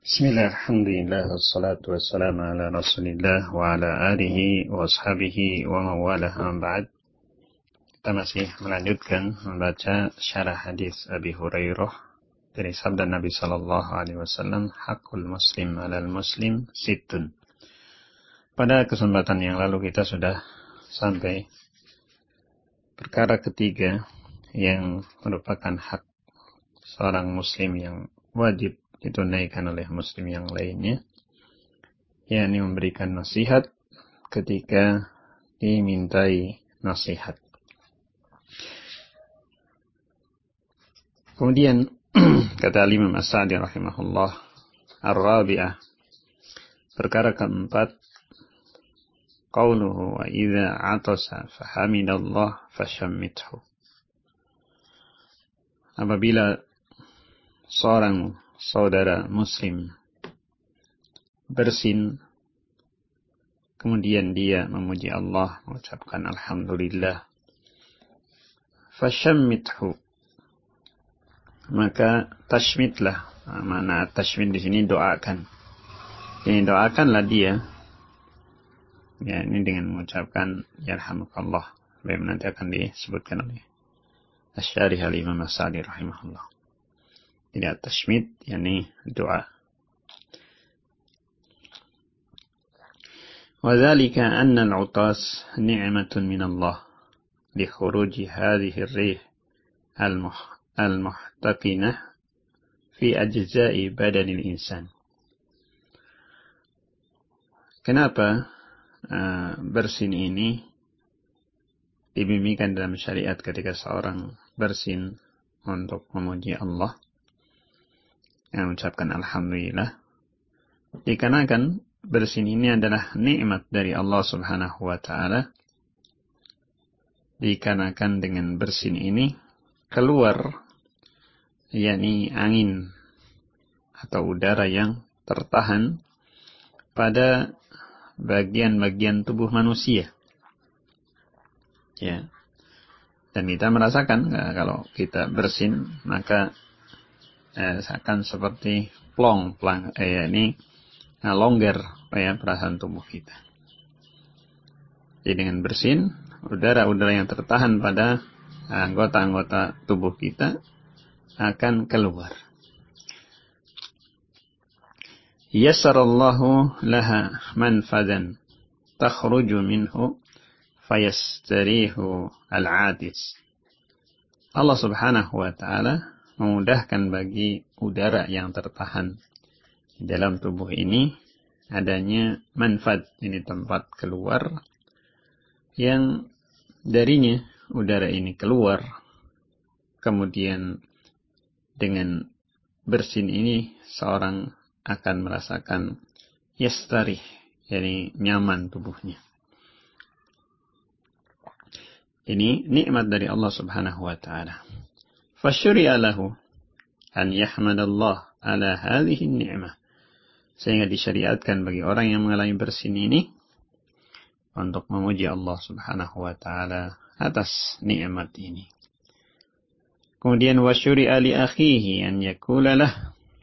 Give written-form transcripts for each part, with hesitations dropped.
Bismillah, alhamdulillah, wassalatu wassalamu ala rasulillah wa ala alihi wa ashabihi wa mawalah ba'd. Kita masih melanjutkan membaca syarah hadis Abi Hurairah dari sabda Nabi sallallahu alaihi wasallam, hakul muslim alal muslim sittun. Pada kesempatan yang lalu kita sudah sampai perkara ketiga yang merupakan hak seorang muslim yang wajib ditunaikan oleh muslim yang lainnya, yakni memberikan nasihat ketika dimintai nasihat. Kemudian kata Imam As-Sa'di rahimahullah, ar-rabi'ah, perkara keempat, qauluhu wa idza atasa fahamidallah fashammithu. Apabila seorang saudara muslim bersin, kemudian dia memuji Allah, mengucapkan alhamdulillah, fashammithu, maka tashmitlah. Mana tashmit di sini doakan. Ini doakanlah dia, ya, ini dengan mengucapkan yarhamukallah, bagaimana nanti akan disebutkan oleh Asy-Syarih al-Imam As-Sa'di rahimahullah. Tidak tashmit, yakni doa. وذلك أن العطاس نعمة من الله لخروج هذه الريح المحتقنة في أجزاء بدن الإنسان. Kenapa bersin ini dibimbingkan dalam syariat ketika seorang bersin untuk memuji Allah, yang mengucapkan alhamdulillah? Dikarenakan bersin ini adalah nikmat dari Allah Subhanahu wa taala. Dikarenakan dengan bersin ini keluar, yakni angin atau udara yang tertahan pada bagian-bagian tubuh manusia. Ya. Dan kita merasakan kalau kita bersin, maka akan seperti plong, ini longgar perasaan tubuh kita. Jadi dengan bersin, udara-udara yang tertahan pada anggota-anggota tubuh kita akan keluar. Yassarallahu laha manfadan takhruju minhu fayastarihu al-'atis. Allah Subhanahu wa taala memudahkan bagi udara yang tertahan di dalam tubuh ini adanya manfad, ini tempat keluar yang darinya udara ini keluar. Kemudian dengan bersin ini seorang akan merasakan yastarih, yani nyaman tubuhnya. Ini nikmat dari Allah Subhanahu wa taala. Fasyuri'a lahu an yahmadallah ala hadhihi ni'mah. Sehingga disyariatkan bagi orang yang mengalami bersin ini untuk memuji Allah Subhanahu wa taala atas nikmat ini. Kemudian wasyuri'a li akhihi an yaqula lah,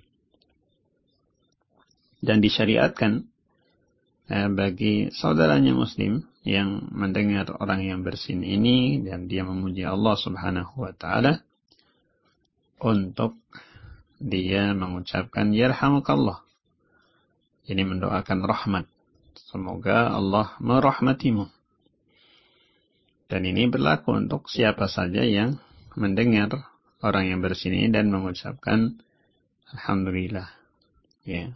dan disyariatkan bagi saudaranya muslim yang mendengar orang yang bersin ini dan dia memuji Allah Subhanahu wa taala, untuk dia mengucapkan yarhamukallah. Ini mendoakan rahmat. Semoga Allah merahmatimu. Dan ini berlaku untuk siapa saja yang mendengar orang yang bersin ini dan mengucapkan alhamdulillah. Ya.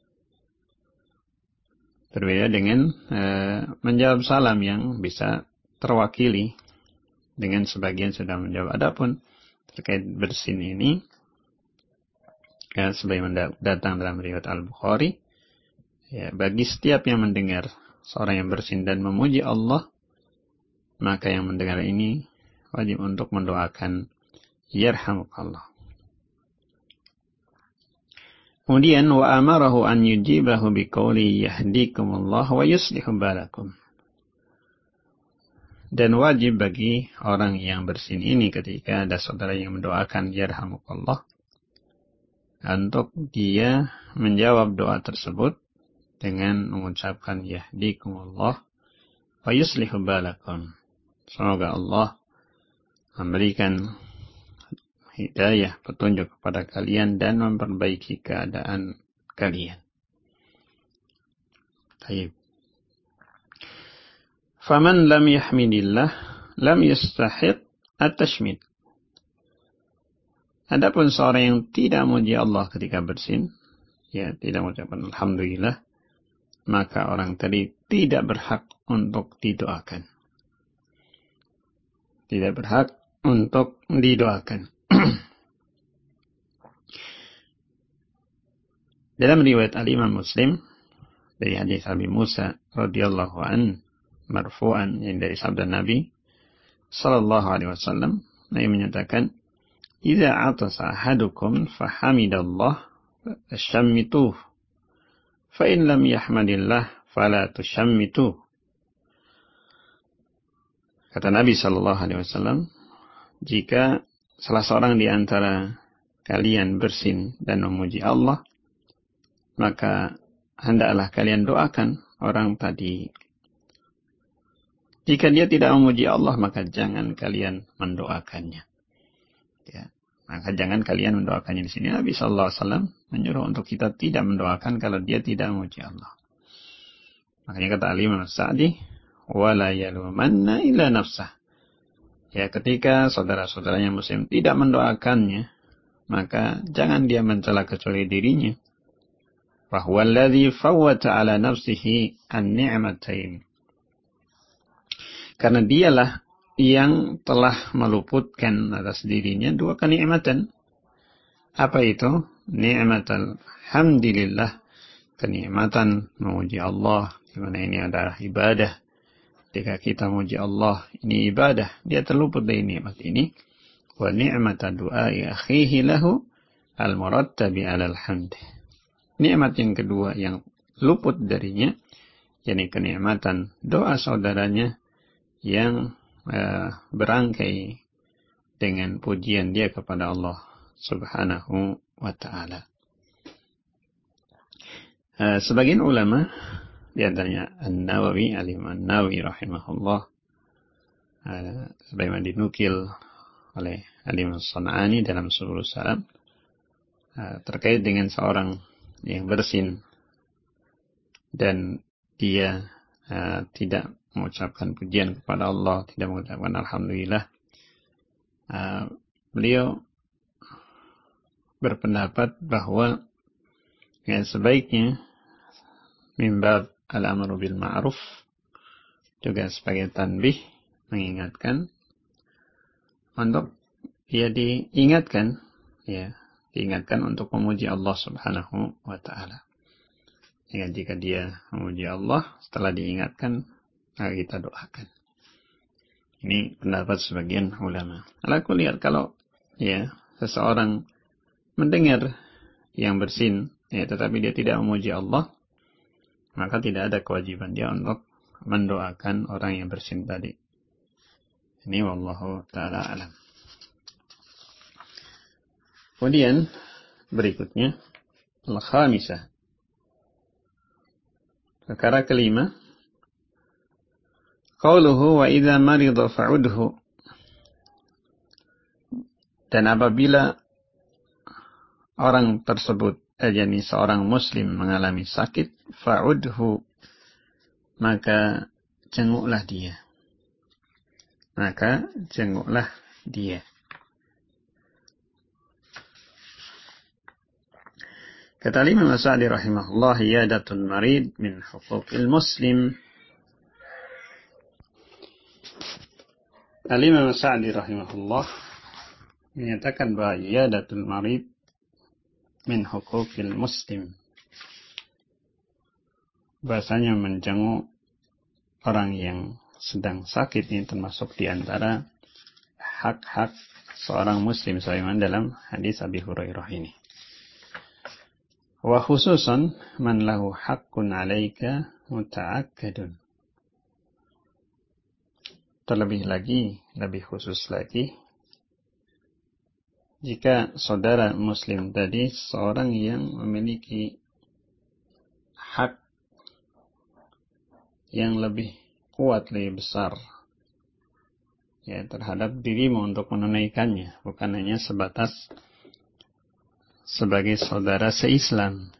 Berbeda dengan menjawab salam yang bisa terwakili dengan sebagian sudah menjawab. Adapun terkait bersin ini, ya, sebagaimana datang dalam riwayat Al-Bukhari, ya, bagi setiap yang mendengar seorang yang bersin dan memuji Allah, maka yang mendengar ini wajib untuk mendoakan yarhamukallah. Kemudian wa amarahu an yujibahu biqauli yahdikumullah wa yuslihu balakum. Dan wajib bagi orang yang bersin ini ketika ada saudara yang mendoakan yarhamukallah, untuk dia menjawab doa tersebut dengan mengucapkan yahdikumullah wa yuslihu balakum. Semoga Allah memberikan hidayah, petunjuk kepada kalian dan memperbaiki keadaan kalian. Baik. Faman lam yahmidillah lam yastahiq at-tashmid. Adapun seorang yang tidak memuji Allah ketika bersin, ya tidak mengucapkan alhamdulillah, maka orang tadi tidak berhak untuk didoakan. Tidak berhak untuk didoakan. Dalam riwayat Al-Imam Muslim dari hadis Abi Musa radhiyallahu an marfu'an, yang dari sabda Nabi sallallahu alaihi wasallam, Nabi menyatakan, "Idza atasa ahadukum fahamidallah fashammituh, fa in lam yahmadillah fala tushammituh." Kata Nabi sallallahu alaihi wasallam, jika salah seorang di antara kalian bersin dan memuji Allah, maka hendaklah kalian doakan orang tadi. Jika dia tidak memuji Allah, maka jangan kalian mendoakannya. Ya, maka jangan kalian mendoakannya. Di sini Nabi sallallahu alaihi wasallam menyuruh untuk kita tidak mendoakan kalau dia tidak memuji Allah. Makanya kata Al-Imam Sa'di, wala yalumanna illa nafsah. Ya, ketika saudara-saudaranya muslim tidak mendoakannya, maka jangan dia mencela kecuali dirinya. Fahuwa alladhi fawwata ala nafsihi an-ni'matain. Karena dialah yang telah meluputkan atas dirinya dua kenikmatan. Apa itu? Ni'matal hamdilillah, kenikmatan memuji Allah, di mana ini adalah ibadah. Ketika kita memuji Allah, ini ibadah, dia terluput dari nikmat ini. Wa ni'mata du'ai akhihi lahu al-murattabi 'alal hamd. Nikmat yang kedua yang luput darinya, yakni kenikmatan doa saudaranya yang berangkai dengan pujian dia kepada Allah Subhanahu wa ta'ala. Sebagian ulama, di antaranya An-Nawawi, Al-Imam An-Nawawi rahimahullah, sebagaimana dinukil oleh Al-Imam As-San'ani dalam Subul Salam, terkait dengan seorang yang bersin dan dia tidak mengucapkan pujian kepada Allah, tidak mengucapkan alhamdulillah. Beliau berpendapat bahwa yang sebaiknya mimbab al-amru bil ma'ruf, juga sebagai tanbih, mengingatkan untuk dia diingatkan, ya, diingatkan untuk memuji Allah Subhanahu wa ta'ala. Ya, jika dia memuji Allah, setelah diingatkan, maka kita doakan. Ini pendapat sebagian ulama. Aku lihat kalau ya seseorang mendengar yang bersin, ya, tetapi dia tidak memuji Allah, maka tidak ada kewajiban dia untuk mendoakan orang yang bersin tadi. Ini wallahu ta'ala alam. Kemudian berikutnya al-khamisah, perkara kelima, qauluhu wa idza marida fa'udhu. Dan apabila orang tersebut, yakni seorang muslim mengalami sakit, fa'udhu, maka jenguklah dia. Maka jenguklah dia. Kata Imam Sa'di rahimahullah, iyadatul marid min huquqil muslim. Al-Imam Sa'di rahimahullah menyatakan bahwa iyadatul marid min huquqil muslim, bahasanya menjenguk orang yang sedang sakit ini termasuk di antara hak-hak seorang muslim, sebagaimana dalam hadis Abi Hurairah ini. Wa khususan man lahu haqqun 'alaika muta'akkadun. Terlebih lagi, lebih khusus lagi, jika saudara muslim tadi seorang yang memiliki hak yang lebih kuat, lebih besar ya terhadap dirimu untuk menunaikannya, bukan hanya sebatas sebagai saudara seislam.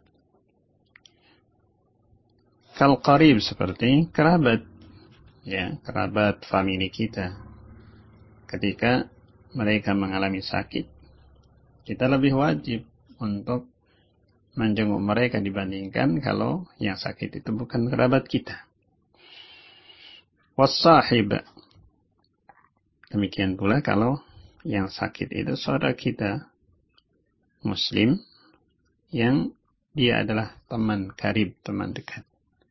Kal qarib, seperti kerabat, ya, kerabat famili kita. Ketika mereka mengalami sakit, kita lebih wajib untuk menjenguk mereka dibandingkan kalau yang sakit itu bukan kerabat kita. Was-sahib, demikian pula kalau yang sakit itu saudara kita muslim yang dia adalah teman karib, teman dekat.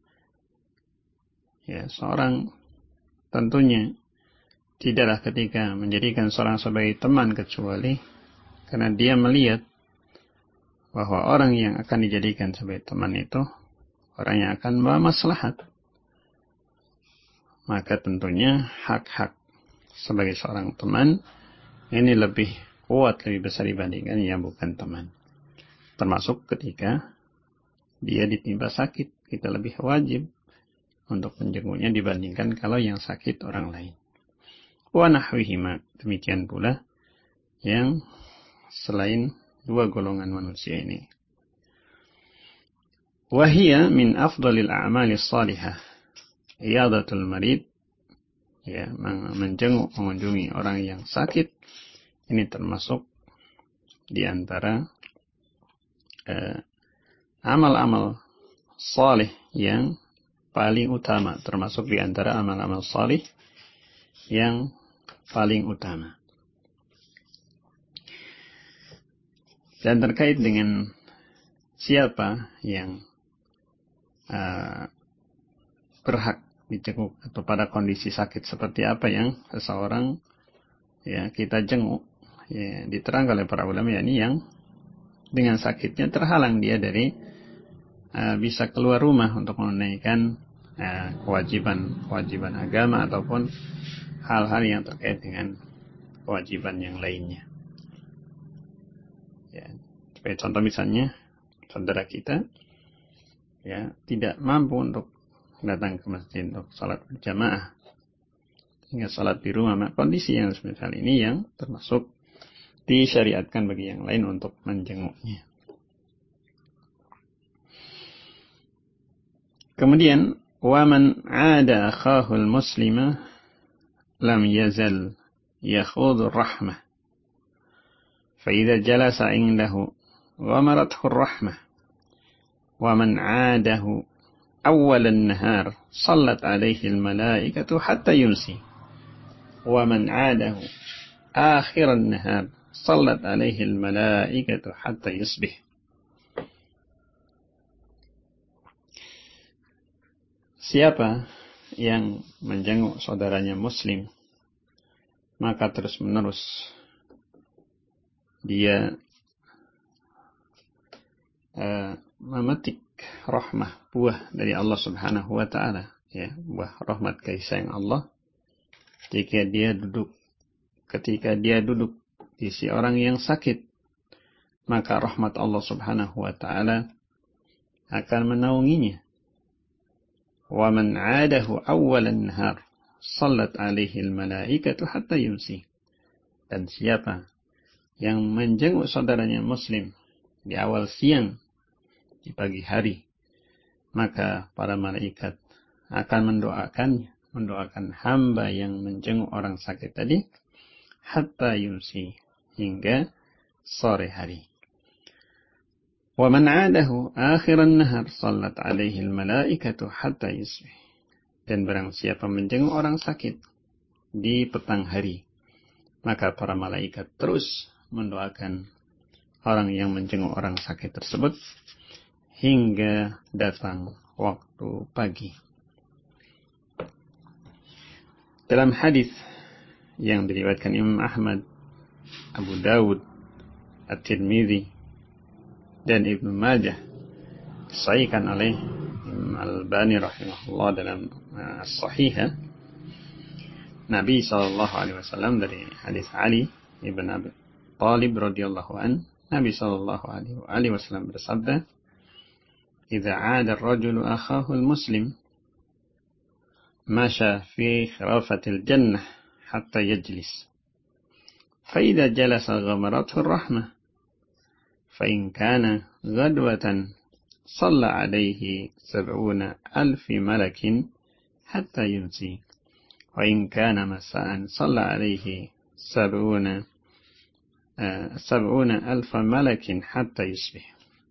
Ya, seorang tentunya tidaklah ketika menjadikan seorang sebagai teman kecuali karena dia melihat bahwa orang yang akan dijadikan sebagai teman itu orang yang akan membawa maslahat. Maka tentunya hak-hak sebagai seorang teman ini lebih kuat, lebih besar dibandingkan yang bukan teman. Termasuk ketika dia ditimpa sakit, kita lebih wajib untuk menjenguknya dibandingkan kalau yang sakit orang lain. Wa nahwihima, demikian pula yang selain dua golongan manusia ini. Wahia min afdalil a'mali salihah, iyadatul marid, ya, menjenguk, mengunjungi orang yang sakit. Ini termasuk di antara amal-amal salih yang paling utama, termasuk di antara amal-amal salih yang paling utama. Dan terkait dengan siapa yang berhak dijenguk atau pada kondisi sakit seperti apa yang seseorang ya kita jenguk, ya, diterangkan oleh para ulama, yakni yang dengan sakitnya terhalang dia dari bisa keluar rumah untuk menunaikan kewajiban agama ataupun hal-hal yang terkait dengan kewajiban yang lainnya. Ya, sebagai contoh misalnya saudara kita ya tidak mampu untuk datang ke masjid untuk salat berjamaah, hingga salat di rumah. Kondisi yang semisal ini yang termasuk disyariatkan bagi yang lain untuk menjenguknya. Kemudian waman 'ada akhahul muslima lam yazal yakhudhu rahmah fa idza jalasa indahu ghamarathu rahmah wa man 'adahu awwal an-nahar sallat alayhi al-malaikatu hatta yumsi wa man 'adahu akhir an-nahar sallat alayhi al-malaikatu hatta yusbih. Siapa yang menjenguk saudaranya muslim, maka terus-menerus dia memetik rahmah, buah dari Allah Subhanahu wa ta'ala, ya, buah rahmat kasih sayang Allah ketika dia duduk di sisi orang yang sakit, maka rahmat Allah Subhanahu wa ta'ala akan menaunginya. Wa man 'adahu awwalan nahar sallat alaihi al-malaikatu hatta yumsi. Dan siapa yang menjenguk saudaranya muslim di awal siang, di pagi hari, maka para malaikat akan mendoakan hamba yang menjenguk orang sakit tadi hatta yumsi, hingga sore hari. Wa man 'adahu akhiran nahar sallat alaihi al-malaikatu hatta yusbih. Dan barang siapa menjenguk orang sakit di petang hari, maka para malaikat terus mendoakan orang yang menjenguk orang sakit tersebut hingga datang waktu pagi. Dalam hadis yang diriwayatkan Imam Ahmad, Abu Dawud, At-Tirmidzi dan Ibnu Majah, disahihkan oleh Imam Al-Albani rahimahullah dalam As-Sahihah, Nabi SAW dari hadis Ali ibn Abi Thalib radhiyallahu an, Nabi sallallahu alaihi wasallam bersabda, "Idza 'ada ar-rajulu akhahu al-muslim, masha fi khirafatil jannah hatta yajlis. Fa idza jalasa ghamarathu ar-rahmah, fa in kana ghadwatan صلى عليه 70,000 ملك حتى يمسي وإن كان مساء صلى عليه 70,000 ملك حتى يصبح."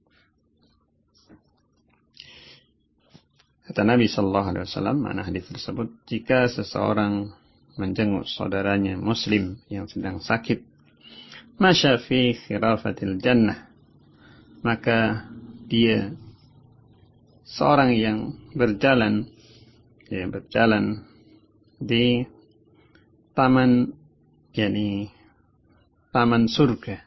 Kata Nabi Sallallahu Alaihi Wasallam, makna hadis tersebut, jika seseorang menjenguk saudaranya Muslim yang sedang sakit, masya fi khirafatil jannah, maka dia seorang yang berjalan di taman, taman surga.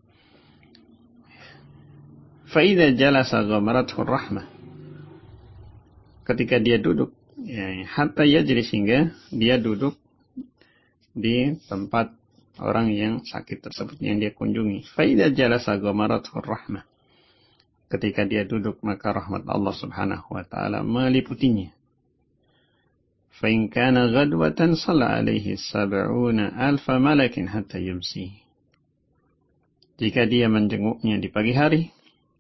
Fa idza jalasa ghamarathu rahmah, ketika dia duduk, hatta yajlis, hingga dia duduk di tempat orang yang sakit tersebut yang dia kunjungi. Fa idza jalasa ghamarathu rahmah, ketika dia duduk, maka rahmat Allah Subhanahu wa taala meliputinya. Fa in kana ghadwatan shalla alaihi 70,000 malakin hatta yumsi. Jika dia menjenguknya di pagi hari,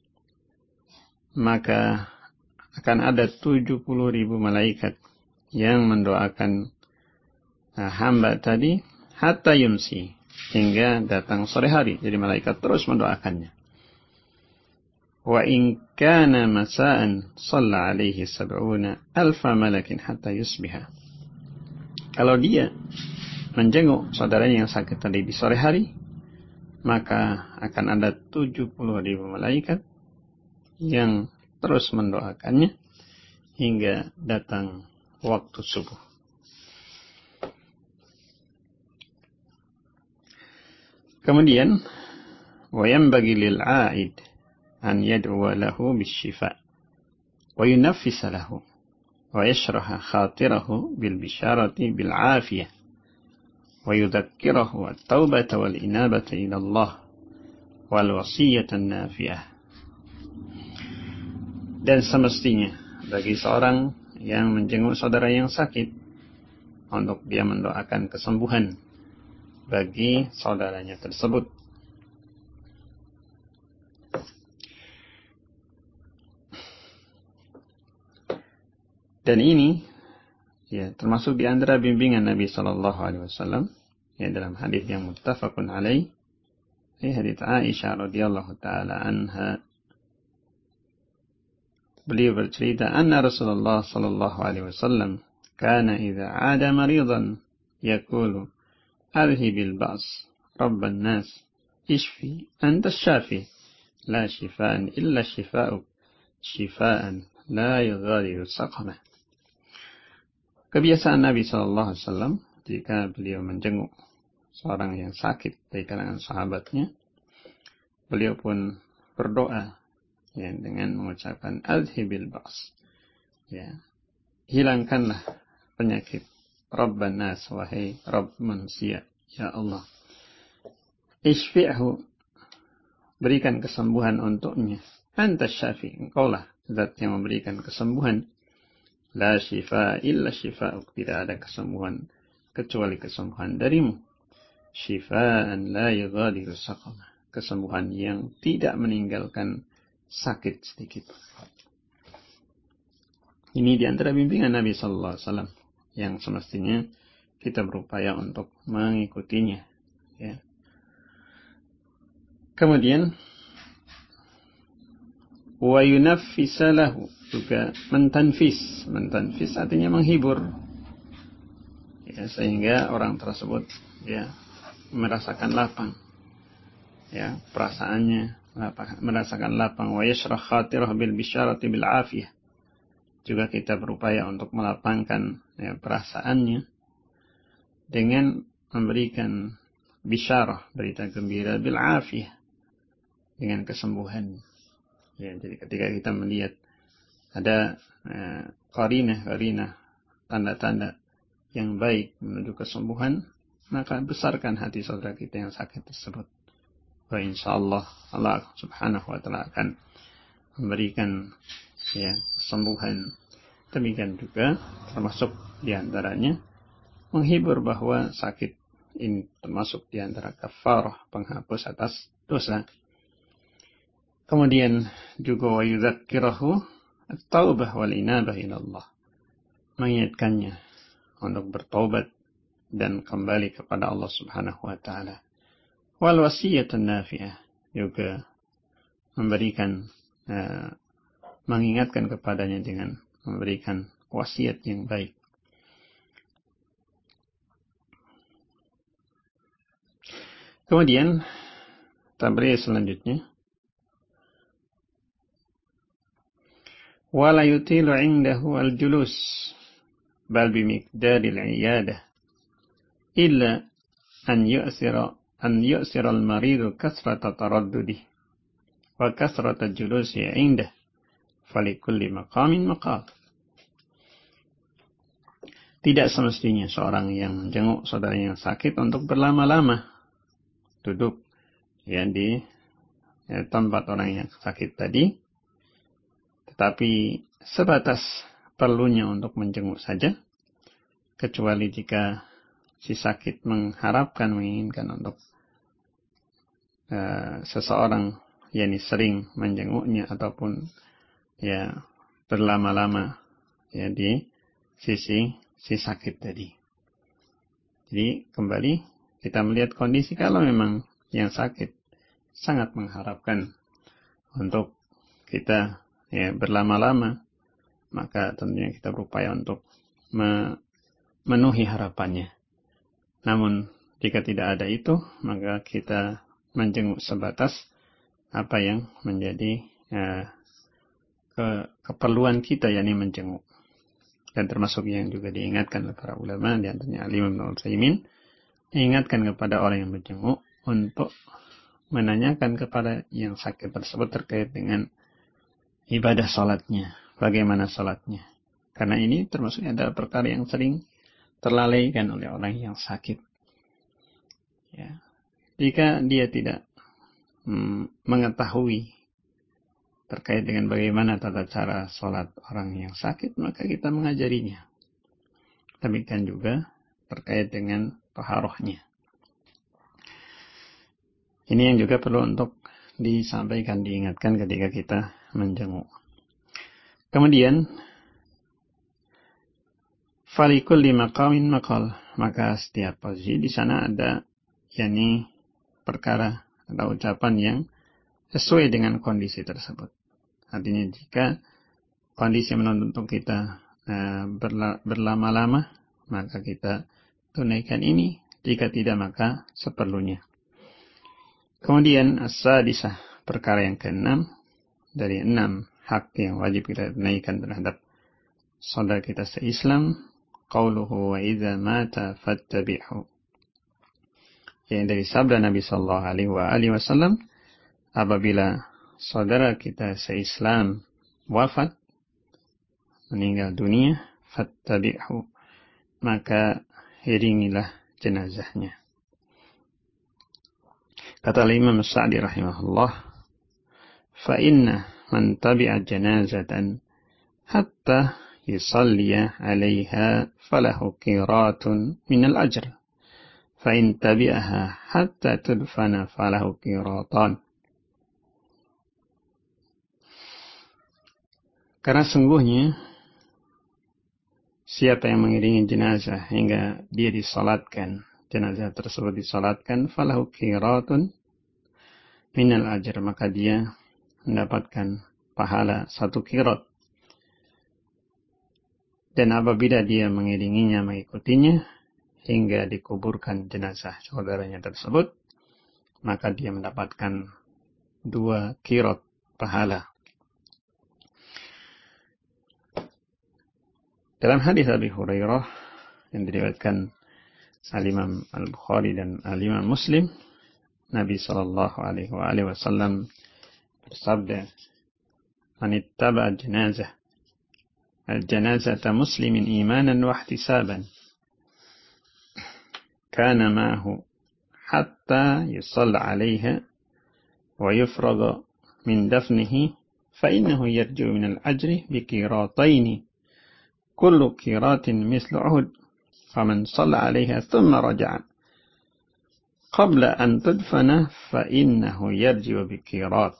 maka akan ada 70.000 malaikat yang mendoakan hamba tadi hatta yumsi, hingga datang sore hari. Jadi malaikat terus mendoakannya. Wa in kana masa'an shalla alaihi 70,000 malakin hatta yusbiha. Kalau dia menjenguk saudaranya yang sakit tadi di sore hari, maka akan ada 70.000 malaikat yang terus mendoakannya hingga datang waktu subuh. Kemudian, wa yanbaghi lil 'aid an yad'uwa lahu bisyifa wa yunaffisa lahu wa yashraha khatirahu bil bisharati bil afiyah wa yudhakkirahu at-taubata wal inabata ila Allah wal wasiyata nafi'ah. Dan semestinya bagi seorang yang menjenguk saudara yang sakit, untuk dia mendoakan kesembuhan bagi saudaranya tersebut. Dan ini termasuk di antara bimbingan Nabi Sallallahu Alaihi Wasallam dalam hadis yang muttafaqun alaih, hadis Aisyah radhiyallahu taala anha. Beliau bercerita, anna Rasulullah Sallallahu Alaihi Wasallam kana idza 'ada maridan yaqulu adhibil ba's rabban nas ishfi anta syafi la shifaan illa shifaa'uk shifaan la yughadiru saqama. Kebiasaan Nabi Sallallahu Alaihi Wasallam jika beliau menjenguk seorang yang sakit dari kalangan sahabatnya, beliau pun berdoa dengan mengucapkan adhibil ba's, hilangkanlah penyakit. Rabban nas, wahai Rabb manusia, ya Allah. Ishfi'hu, berikan kesembuhan untuknya. Anta syafi, engkaulah zat yang memberikan kesembuhan. La shifa illa shifa'uk, tidak ada kesembuhan kecuali kesembuhan darimu. Shifaan la yughadiru saqama, kesembuhan yang tidak meninggalkan sakit sedikit. Ini di antara bimbingan Nabi Sallallahu Alaihi Wasallam yang semestinya kita berupaya untuk mengikutinya. Kemudian wa yunaffisa lahu, juga mentanfis. Mentanfis artinya menghibur, sehingga orang tersebut merasakan lapang, perasaannya merasakan lapang. Wa yashrah khatirah bil bisyarati bil afiyah, juga kita berupaya untuk melapangkan perasaannya dengan memberikan bisyarah, berita gembira, bil afiyah, dengan kesembuhan. Jadi ketika kita melihat ada qarinah, tanda-tanda yang baik menuju kesembuhan, maka besarkan hati saudara kita yang sakit tersebut. bahwa insyaallah Allah Subhanahu wa taala akan memberikan kesembuhan. Demikian juga termasuk di antaranya menghibur bahwa sakit ini termasuk di antara kafarah, penghapus atas dosa. Kemudian juga wa yudzakkirahu at-taubah wal inabah ila Allah. Mengingatkannya untuk bertobat dan kembali kepada Allah Subhanahu wa taala. Wal wasiyatun nafi'ah, juga memberikan mengingatkan kepadanya dengan memberikan wasiat yang baik. Kemudian tabriyah selanjutnya, wala yutilu indahu al-julus bal bimiqdaril iyadah illa an yu'sira al-maridu kasrata taraddudih wa kasrata julusi indah falikulli maqamin maqam. Tidak semestinya seorang yang menjenguk saudara yang sakit untuk berlama-lama duduk di tempat orang yang sakit tadi, tetapi sebatas perlunya untuk menjenguk saja, kecuali jika si sakit menginginkan untuk seseorang sering menjenguknya ataupun berlama-lama di sisi si sakit tadi. Jadi kembali kita melihat kondisi, kalau memang yang sakit sangat mengharapkan untuk kita berlama-lama, maka tentunya kita berupaya untuk memenuhi harapannya. Namun jika tidak ada itu, maka kita menjenguk sebatas apa yang menjadi keperluan kita, yakni menjenguk. Dan termasuk yang juga diingatkan oleh para ulama, di antaranya Al-Imam Ibnu Utsaimin, ingatkan kepada orang yang menjenguk untuk menanyakan kepada yang sakit tersebut terkait dengan ibadah salatnya, bagaimana salatnya. Karena ini termasuk adalah perkara yang sering terlalaikan oleh orang yang sakit. Jika dia tidak mengetahui terkait dengan bagaimana tata cara salat orang yang sakit, maka kita mengajarinya. Demikian juga terkait dengan taharahnya. Ini yang juga perlu untuk disampaikan, diingatkan ketika kita menjenguk. Kemudian falikulli maqamin maqal, maka setiap posisi di sana ada perkara atau ucapan yang sesuai dengan kondisi tersebut. Artinya jika kondisi menuntut kita berlama-lama, maka kita tunaikan ini. Jika tidak, maka seperlunya. Kemudian as-sadisah, perkara yang ke-6 dari 6 hak yang wajib kita tunaikan terhadap saudara kita se-Islam, qauluhu wa idza mata fattabi'hu. Yang dari sabda Nabi sallallahu alaihi wasallam, apabila saudara kita se-Islam wafat, meninggal dunia, fattabi'hu, maka iringilah jenazahnya. Kata Imam Sa'di rahimahullah, fa inna man tabi'a janazatan hatta yusalliya 'alaiha falahu qiratun minal ajr, fa in tabi'aha hatta tudfana falahu qiratan. Karena sungguhnya siapa yang mengiringi jenazah hingga dia disalatkan, jenazah tersebut disalatkan, falahu qiratun minal ajr, maka dia mendapatkan pahala 1 qirat. Dan apabila dia mengiringinya, mengikutinya hingga dikuburkan jenazah saudaranya tersebut, maka dia mendapatkan 2 qirat pahala. Dalam hadis Abi Hurairah yang diriwayatkan Al-Imam Al-Bukhari dan Al-Imam Muslim, Nabi sallallahu alaihi wasallam bersabda, "Man ittaba'a al-janazata muslimin imanan wa ihtisaban, kana ma'ahu hatta yusalla 'alaiha ويفرغ من دفنه فإنه يرجو من الأجر بقيراطين كل قيراط مثل عهد فمن صلى عليها ثم رجع قبل أن تدفن فإنه يرجو بقيراط.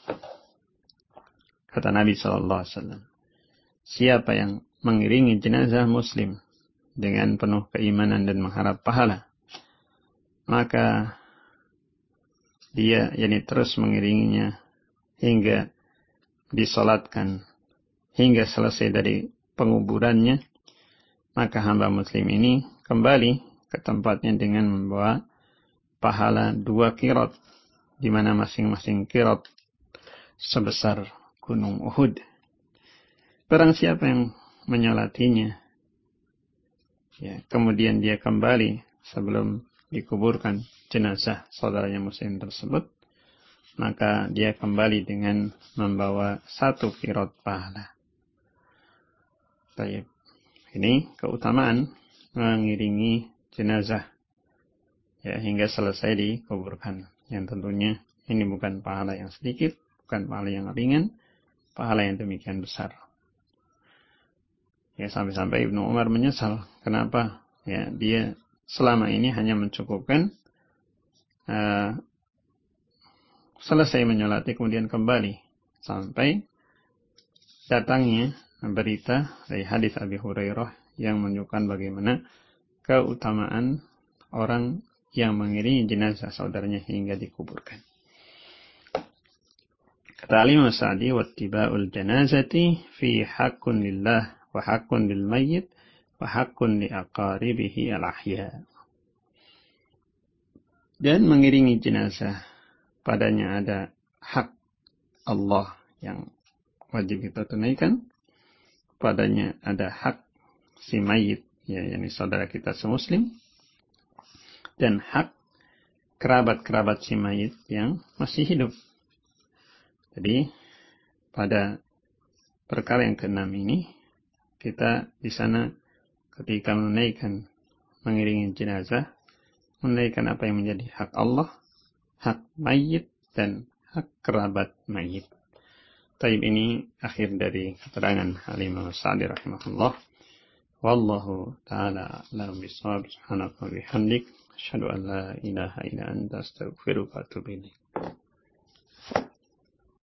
Kata Nabi SAW, siapa yang mengiringi jenazah muslim dengan penuh keimanan dan mengharap pahala, maka dia terus mengiringinya hingga disolatkan, hingga selesai dari penguburannya, maka hamba muslim ini kembali ke tempatnya dengan membawa pahala 2 qirot, di mana masing-masing qirot sebesar gunung Uhud. Barang siapa yang menyolatinya, kemudian dia kembali sebelum dikuburkan jenazah saudaranya muslim tersebut, maka dia kembali dengan membawa 1 qirot pahala. Baik. Ini keutamaan mengiringi jenazah hingga selesai dikuburkan. Yang tentunya ini bukan pahala yang sedikit, bukan pahala yang ringan, pahala yang demikian besar. Sampai-sampai Ibnu Umar menyesal. Kenapa? Dia selama ini hanya mencukupkan selesai menyolati kemudian kembali, sampai datangnya berita dari hadis Abi Hurairah yang menunjukkan bagaimana keutamaan orang yang mengiringi jenazah saudaranya hingga dikuburkan. Kata Imam Sa'di, wattiba'ul janazati fi haqqun lillah wa haqqun lil mayyit wa haqqun li aqaribihi al-ahya. Dan mengiringi jenazah padanya ada hak Allah yang wajib kita tunaikan, padanya ada hak si mayit, yakni saudara kita semuslim, dan hak kerabat-kerabat si mayit yang masih hidup. Jadi pada perkara yang keenam ini, kita di sana ketika mengiringi jenazah, menunaikan apa yang menjadi hak Allah, hak mayit, dan hak kerabat mayit. Taib, ini akhir dari keterangan Al-Imam Sa'di rahimahullah. Wallahu ta'ala a'lam bishawab. Subhanaka wa bihamdik, asyhadu an la ilaha illa anta, astaghfiruka wa atubu ilaik.